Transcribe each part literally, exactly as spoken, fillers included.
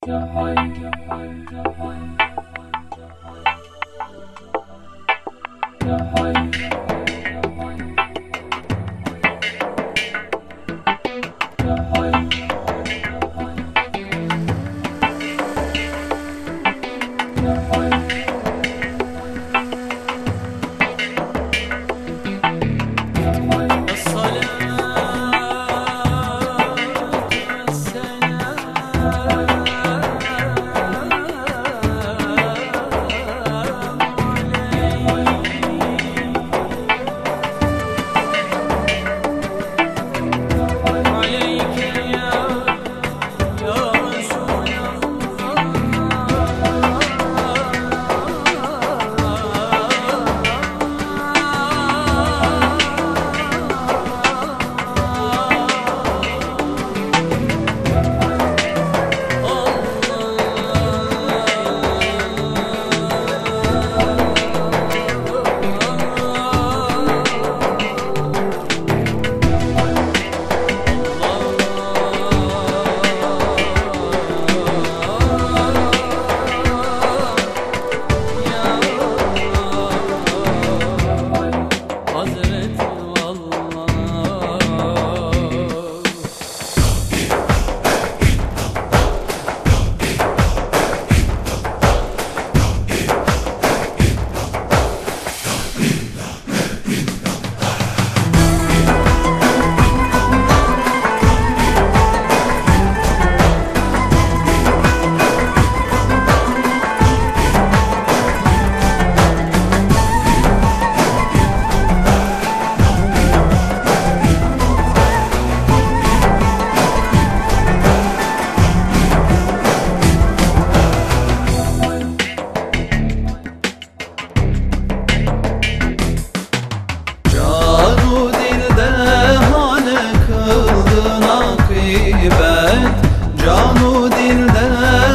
Canu dilde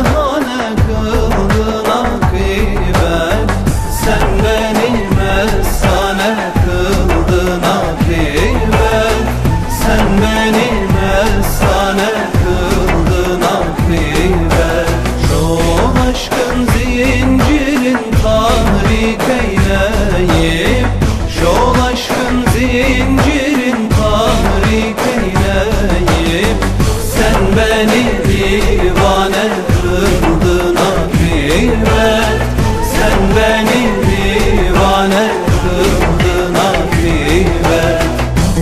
hane kıldın akibet. Sen benim efsane kıldın akibet. Sen benim efsane kıldın akibet. Şu aşkın zincirin tahrik eyleyip, şu aşkın zincirin tahrik eyleyip, sen beni divane kıldın akibet. Sen beni divane kıldın akibet.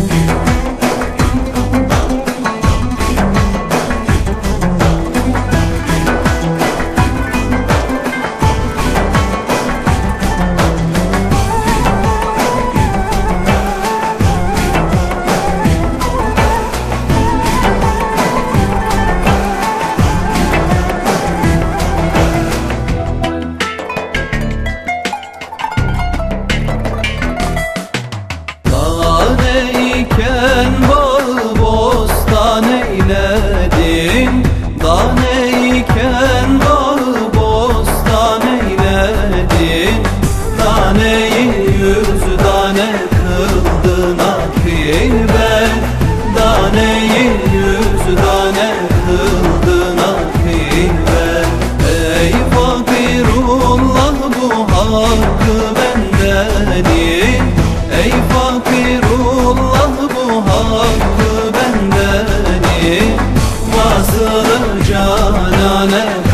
Daneyken bağ bostan eyledin, daneyken bağ bostan eyledin. Daneyi yüz tane kıldın akibet. Daneyi yüz tane kıldın akibet. Ey fakirullah, bu hakkı bendenin. Ey fakirullah, bu hakkı bendenin. Vasılı canane